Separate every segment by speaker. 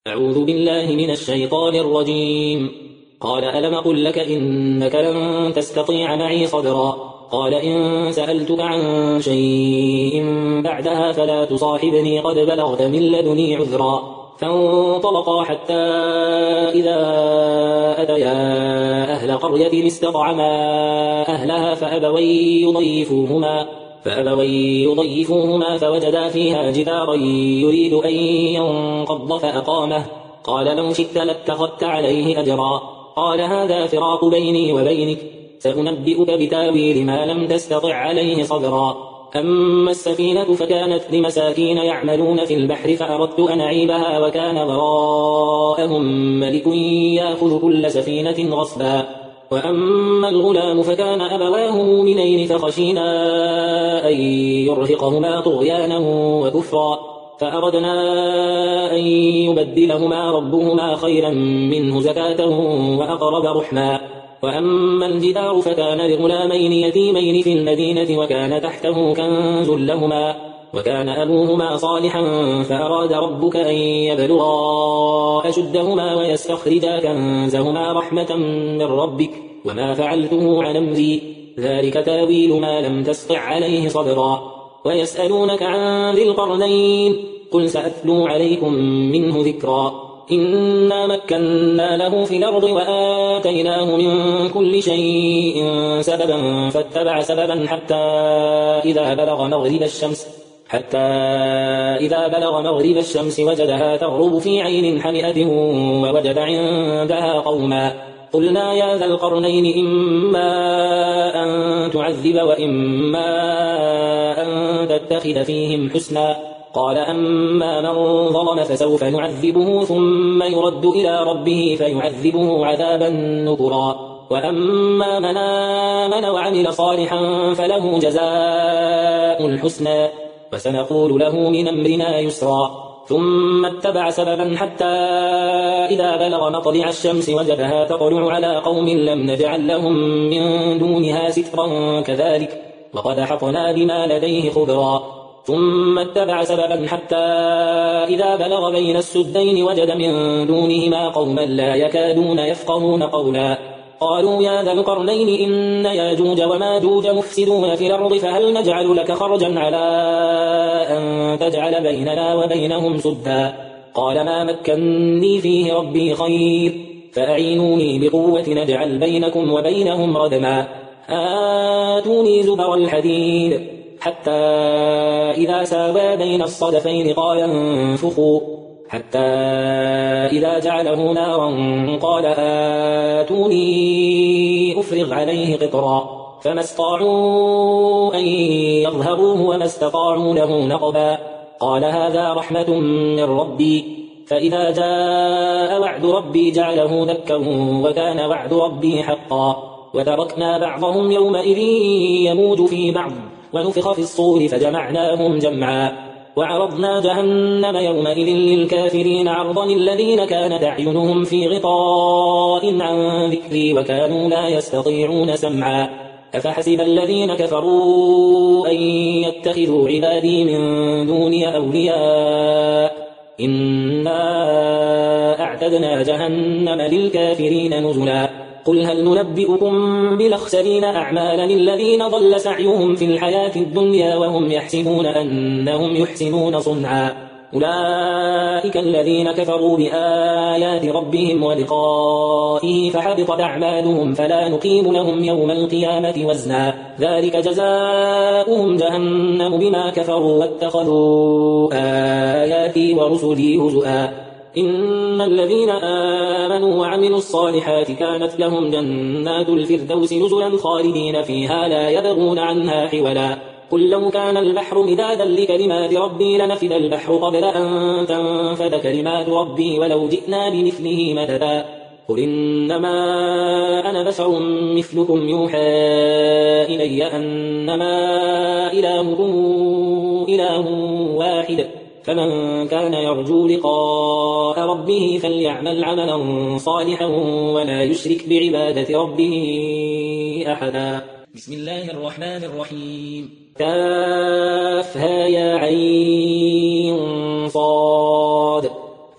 Speaker 1: أعوذ بالله من الشيطان الرجيم. قال ألم قل لك إنك لن تستطيع معي صبرا. قال إن سألتك عن شيء بعدها فلا تصاحبني قد بلغت من لدني عذرا. فانطلقا حتى إذا أتيا أهل قرية استطعما أهلها فأبوي يضيفوهما فوجدا فيها جدارا يريد أن ينقض فأقامه. قال لو شئت لاتخذت عليه أجرا. قال هذا فراق بيني وبينك، سأنبئك بتاويل ما لم تستطع عليه صبرا. أما السفينة فكانت لمساكين يعملون في البحر فأردت أن أعيبها وكان وراءهم ملك يأخذ كل سفينة غصبا. وأما الغلام فكان أبواه مؤمنين فخشينا أن يرهقهما طغيانا وكفرا، فأردنا أن يبدلهما ربهما خيرا منه زكاة وأقرب رحما. وأما الجدار فكان لغلامين يتيمين في المدينة وكان تحته كنز لهما وكان أبوهما صالحا فأراد ربك أن يبلغا أشدهما ويستخرجا كنزهما رحمة من ربك وما فعلته عن أمري، ذلك تاويل ما لم تسطع عليه صبرا. ويسألونك عن ذي القرنين قل سأتلو عليكم منه ذكرا. إنا مكنا له في الأرض وآتيناه من كل شيء سببا فاتبع سببا حتى إذا بلغ مغرب الشمس وجدها تغرب في عين حمئة ووجد عندها قوما. قلنا يا ذا القرنين إما أن تعذب وإما أن تتخذ فيهم حسنا. قال أما من ظلم فسوف يعذبه ثم يرد إلى ربه فيعذبه عذابا نكرا. وأما من آمن وعمل صالحا فله جزاء الحسنى وسنقول له من أمرنا يسرا. ثم اتبع سببا حتى إذا بلغ مطلع الشمس وجدها تطلع على قوم لم نجعل لهم من دونها سترا كذلك وقد أحطنا بما لديه خبرا. ثم اتبع سببا حتى إذا بلغ بين السدين وجد من دونهما قوما لا يكادون يفقهون قولا. قالوا يا ذا القرنين إن ياجوج وماجوج مفسدون في الأرض فهل نجعل لك خرجا على أن تجعل بيننا وبينهم سدا. قال ما مكني فيه ربي خير فأعينوني بقوة نجعل بينكم وبينهم ردما. آتوني زبر الحديد حتى إذا ساوى بين الصدفين قال انفخوا حتى إذا جعله نارا قال آتوني أفرغ عليه قطرا. فما استطاعوا أن يظهروه وما استطاعوا له نقبا. قال هذا رحمة من ربي فإذا جاء وعد ربي جعله دكا وكان وعد ربي حقا. وتركنا بعضهم يومئذ يموج في بعض ونفخ في الصور فجمعناهم جمعا. وعرضنا جهنم يومئذ للكافرين عرضا الذين كانت أعينهم في غطاء عن ذكري وكانوا لا يستطيعون سمعا. أفحسب الذين كفروا أن يتخذوا عبادي من دوني أولياء إنا أعتدنا جهنم للكافرين نزلا. قل هل ننبئكم بالأخسرين أعمالا الذين ضل سعيهم في الحياة الدنيا وهم يحسبون أنهم يحسنون صنعا. أولئك الذين كفروا بآيات ربهم ولقائه فحبطت أعمالهم فلا نقيم لهم يوم القيامة وزنا. ذلك جزاؤهم جهنم بما كفروا واتخذوا آياتي ورسلي هزؤا. إن الذين آمنوا وعملوا الصالحات كانت لهم جنات الفردوس نزلا خالدين فيها لا يبغون عنها حولا. قل لو كان البحر مدادا لكلمات ربي لنفد البحر قبل أن تنفد كلمات ربي ولو جئنا بمثله مددا. قل إنما أنا بشر مثلكم يوحى إلي أنما إلهكم إله واحد فمن كان يرجو لقاء ربه فليعمل عملا صالحا ولا يشرك بعبادة ربه أحدا. بسم الله الرحمن الرحيم. كافها يا عين صاد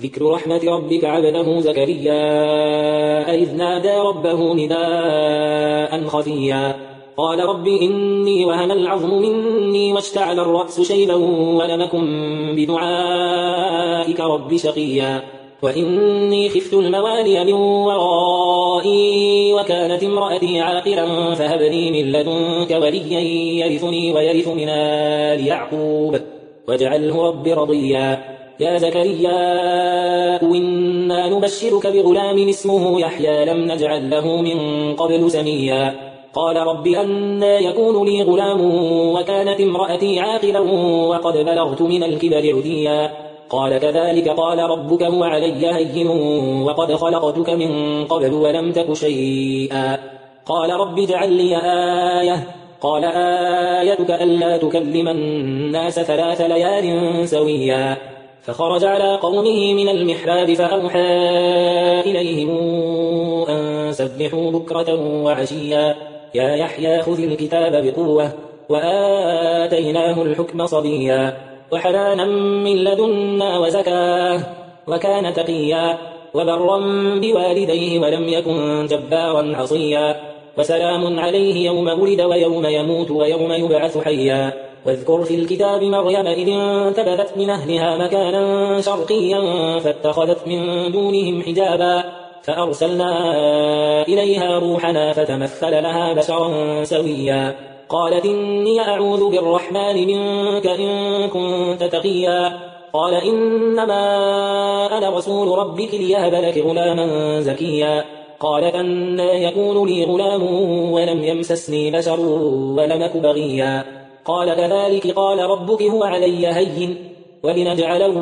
Speaker 1: ذكر رحمة ربك عبده زكريا إذ نادى ربه نداء خفيا قال رب إني وهن العظم مني واشتعل الرأس شيبا ولم أكن بدعائك رب شقيا وإني خفت الموالي من ورائي وكانت امرأتي عاقرا فهب لي من لدنك وليا يرثني ويرث من آل يعقوب واجعله رب رضيا يا زكريا إنا نبشرك بغلام اسمه يحيى لم نجعل له من قبل سميا قال رب أنى يكون لي غلام وكانت امرأتي عاقلا وقد بلغت من الكبر عتيا قال كذلك قال ربك هو علي هين وقد خلقتك من قبل ولم تك شيئا قال رب اجعل لي آية قال آيتك ألا تكلم الناس 3 ليال سويا فخرج على قومه من المحراب فأوحى إليهم أن سبحوا بكرة وعشيا يا يحيى خذ الكتاب بقوة وآتيناه الحكم صبيا وحنانا من لدنا وزكاه وكان تقيا وبرا بوالديه ولم يكن جبارا عصيا وسلام عليه يوم ولد ويوم يموت ويوم يبعث حيا واذكر في الكتاب مريم إذ انتبذت من أهلها مكانا شرقيا فاتخذت من دونهم حجابا فأرسلنا إليها روحنا فتمثل لها بشرا سويا قالت إني أعوذ بالرحمن منك إن كنت تقيا قال إنما أنا رسول ربك ليهب لك غلاما زكيا قالت أنى يكون لي غلام ولم يمسسني بشر ولم أك بغيا قال كذلك قال ربك هو علي هين ولنجعله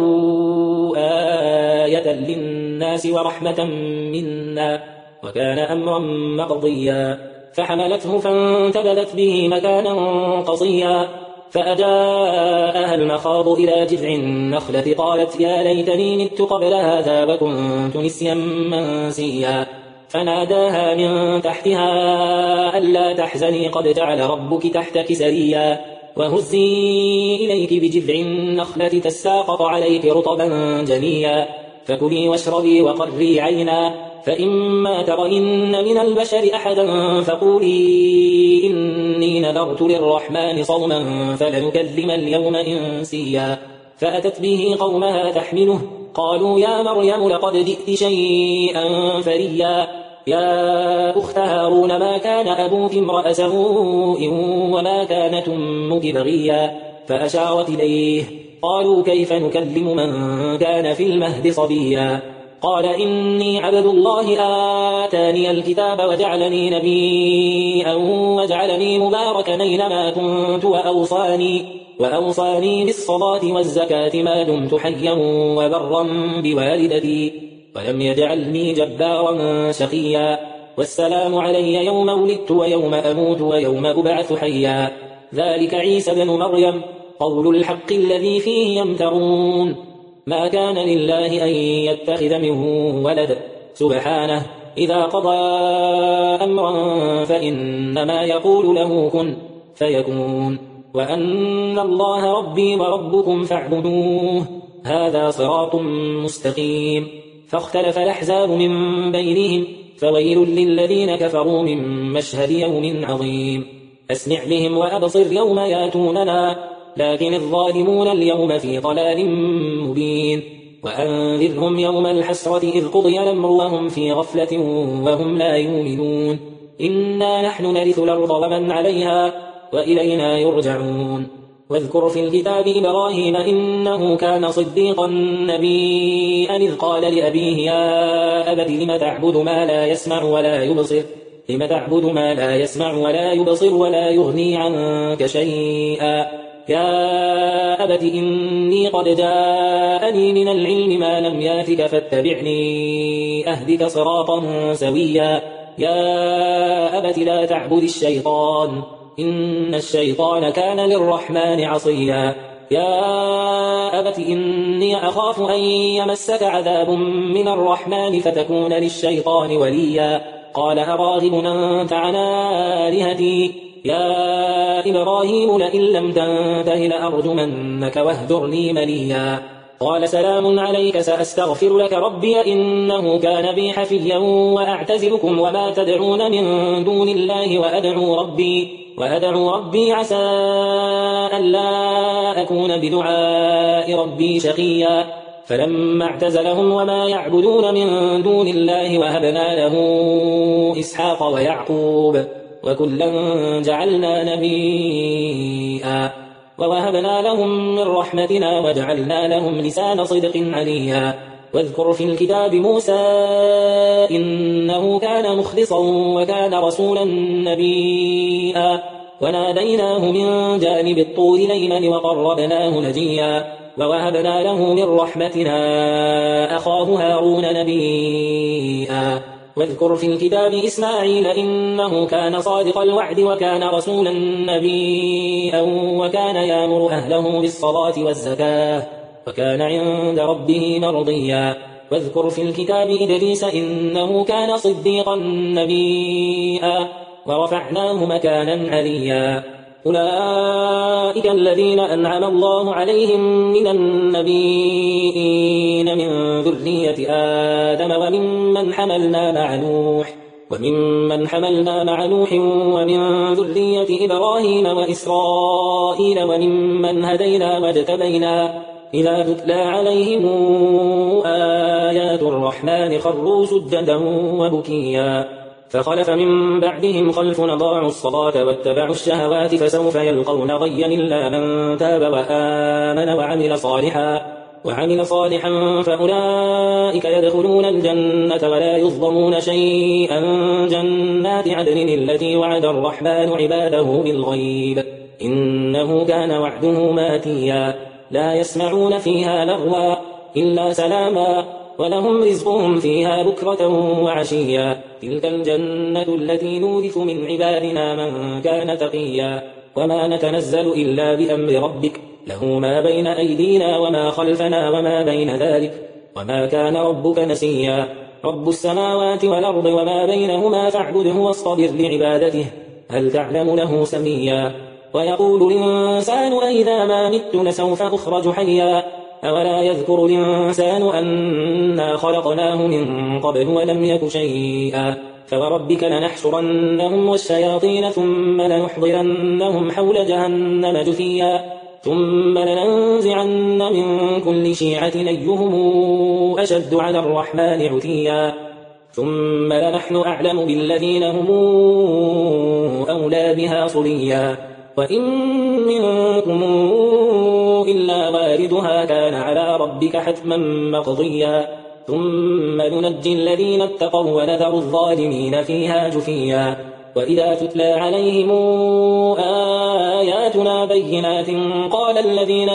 Speaker 1: آية للناس ورحمة منا وكان أمرا مقضيا فحملته فانتبذت به مكانا قصيا فأجاءها المخاض إلى جذع النخلة قالت يا ليتني مت قبل هذا وكنت نسيا منسيا فناداها من تحتها ألا تحزني قد جعل ربك تحتك سريا وهزي إليك بجذع النخلة تساقط عليك رطبا جنيا فكلي واشربي وقري عينا فإما ترين من البشر أحدا فقولي إني نذرت للرحمن صوما فلنكلم اليوم إنسيا فأتت به قومها تحمله قالوا يا مريم لقد جئت شيئا فريا يا أخت هارون ما كان أبوك امرأ سوء وما كانت أمك بغيا فأشارت إليه قالوا كيف نكلم من كان في المهد صبيا قال إني عبد الله آتاني الكتاب وجعلني نبيا وجعلني مباركا أينما كنت وأوصاني بالصلاة والزكاة ما دمت حيا وبرا بوالدتي ولم يجعلني جبارا شقيا والسلام علي يوم ولدت ويوم أموت ويوم أبعث حيا ذلك عيسى بن مريم قول الحق الذي فيه يمترون ما كان لله أن يتخذ منه ولد سبحانه إذا قضى أمرا فإنما يقول له كن فيكون وأن الله ربي وربكم فاعبدوه هذا صراط مستقيم فاختلف الأحزاب من بينهم فويل للذين كفروا من مشهد يوم عظيم أسمع بهم وأبصر يوم ياتوننا لكن الظالمون اليوم في ضلال مبين وأنذرهم يوم الحسرة إذ قضي الأمر وهم في غفلة وهم لا يؤمنون إنا نحن نرث الأرض ومن عليها وإلينا يرجعون واذكر في الكتاب إبراهيم إنه كان صديقا نبيا إذ قال لأبيه يا أبت لم تعبد ما لا يسمع ولا يبصر ولا يغني عنك شيئا يا أبت إني قد جاءني من العلم ما لم ياتك فاتبعني أهدك صراطا سويا يا أبت لا تعبد الشيطان إن الشيطان كان للرحمن عصيا يا أبت إني أخاف أن يمسك عذاب من الرحمن فتكون للشيطان وليا قال أراغب أنت عن آلهتي يا إبراهيم لئن لم تنته لأرجمنك واهجرني مليا قال سلام عليك سأستغفر لك ربي إنه كان بي حفيا وأعتزلكم وما تدعون من دون الله وأدعو ربي عسى ألا أكون بدعاء ربي شقيا فلما اعتزلهم وما يعبدون من دون الله وهبنا له إسحاق ويعقوب وكلا جعلنا نبيا ووهبنا لهم من رحمتنا وجعلنا لهم لسان صدق عليا واذكر في الكتاب موسى إنه كان مخلصا وكان رسولا نبيا وناديناه من جانب الطور الأيمن وقربناه نجيا ووهبنا له من رحمتنا أخاه هارون نبيا واذكر في الكتاب إسماعيل إنه كان صادق الوعد وكان رسولا نبيا وكان يأمر أهله بالصلاة والزكاة وكان عند ربه مرضيا واذكر في الكتاب إدريس إنه كان صديقا نبيا ورفعناه مكانا عليا أولئك الذين أنعم الله عليهم من النبيين من ذرية آدم وممن حملنا مع نوح ومن ذرية إبراهيم وإسرائيل وممن هدينا واجتبينا إذا تتلى عليهم آيات الرحمن خروا سجدا وبكيا فخلف من بعدهم خلف أضاعوا الصلاة واتبعوا الشهوات فسوف يلقون غيا إلا من تاب وآمن وعمل صالحا فأولئك يدخلون الجنة ولا يظلمون شيئا جنات عدن التي وعد الرحمن عباده بالغيب إنه كان وعده ماتيا لا يسمعون فيها لغوا إلا سلاما ولهم رزقهم فيها بكرة وعشيا تلك الجنة التي نورث من عبادنا من كان تقيا وما نتنزل إلا بأمر ربك له ما بين أيدينا وما خلفنا وما بين ذلك وما كان ربك نسيا رب السماوات والأرض وما بينهما فاعبده واصطبر لعبادته هل تعلم له سميا ويقول الإنسان أئذا ما مت لسوف أخرج حيا أولا يذكر الإنسان أنا خلقناه من قبل ولم يك شيئا فوربك لنحشرنهم والشياطين ثم لنحضرنهم حول جهنم جثيا ثم لننزعن من كل شيعة أيهم أشد على الرحمن عتيا ثم لنحن أعلم بالذين هم أولى بها صليا وإن منكم إلا واردها كان على ربك حتما مقضيا ثم ننجي الذين اتقوا ونذر الظالمين فيها جثيا وإذا تتلى عليهم آياتنا بينات قال الذين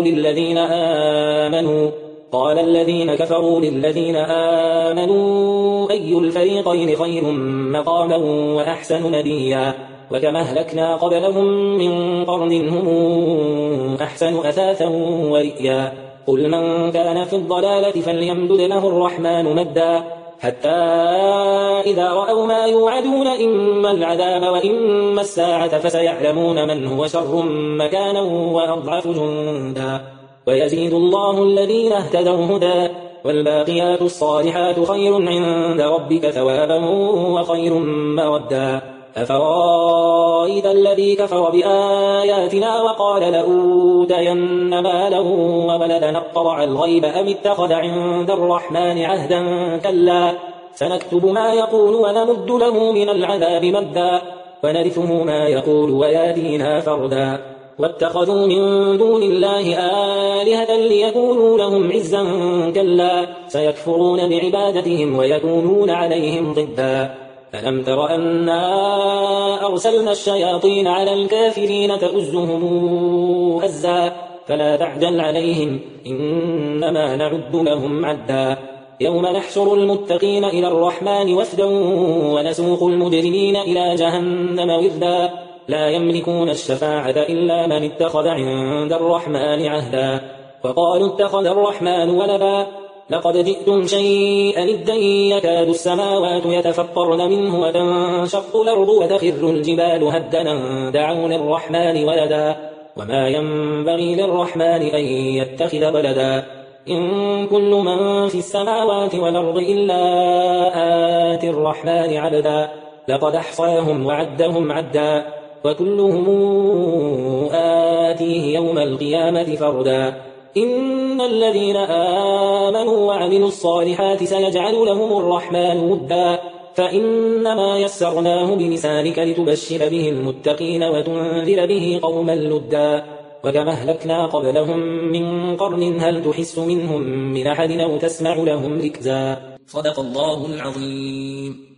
Speaker 1: كفروا للذين آمنوا أي الفريقين خير مقاما وأحسن نديا وكما أهلكنا قبلهم من قرن هم أحسن أثاثا ورئيا قل من كان في الضلالة فليمدد له الرحمن مدا حتى إذا رأوا ما يوعدون إما العذاب وإما الساعة فسيعلمون من هو شر مكانا وأضعف جندا ويزيد الله الذين اهتدوا هدى والباقيات الصالحات خير عند ربك ثوابا وخير مردا أفرأيت الذي كفر بآياتنا وقال لأوتين مالا وولدا اطلع الغيب أم اتخذ عند الرحمن عهدا كلا سنكتب ما يقول ونمد له من العذاب مدا ونرثه ما يقول وياتينا فردا واتخذوا من دون الله آلهة ليكونوا لهم عزا كلا سيكفرون بعبادتهم ويكونون عليهم ضدا ألم تر أنا أرسلنا الشياطين على الكافرين تؤزهم أزا فلا تعجل عليهم إنما نعد لهم عدا يوم نحشر المتقين إلى الرحمن وفدا ونسوق المجرمين إلى جهنم وردا لا يملكون الشفاعة إلا من اتخذ عند الرحمن عهدا وقالوا اتخذ الرحمن ولدا لقد جئتم شيئا إدا يكاد السماوات يتفطرن منه وتنشق الأرض وتخر الجبال هدنا دعوا للرحمن ولدا وما ينبغي للرحمن أن يتخذ ولدا إن كل من في السماوات والأرض إلا آتي الرحمن عبدا لقد أحصاهم وعدهم عدا وكلهم آتيه يوم القيامة فردا إن الذين آمنوا وعملوا الصالحات سيجعل لهم الرحمن ودا فإنما يسرناه بلسانك لتبشر به المتقين وتنذر به قوما لدا وكما أهلكنا قبلهم من قرن هل تحس منهم من أحد أو تسمع لهم ركزا. صدق الله العظيم.